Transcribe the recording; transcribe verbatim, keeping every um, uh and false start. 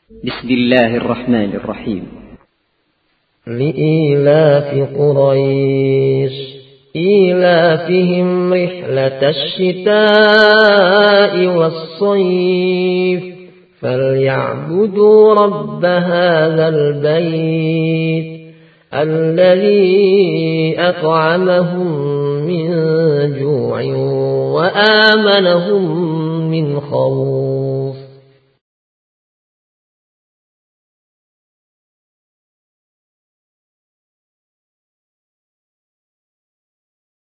بسم الله الرحمن الرحيم. لإيلاف قريش إيلافهم رحلة الشتاء والصيف فليعبدوا رب هذا البيت الذي أطعمهم من جوع وآمنهم من خوف.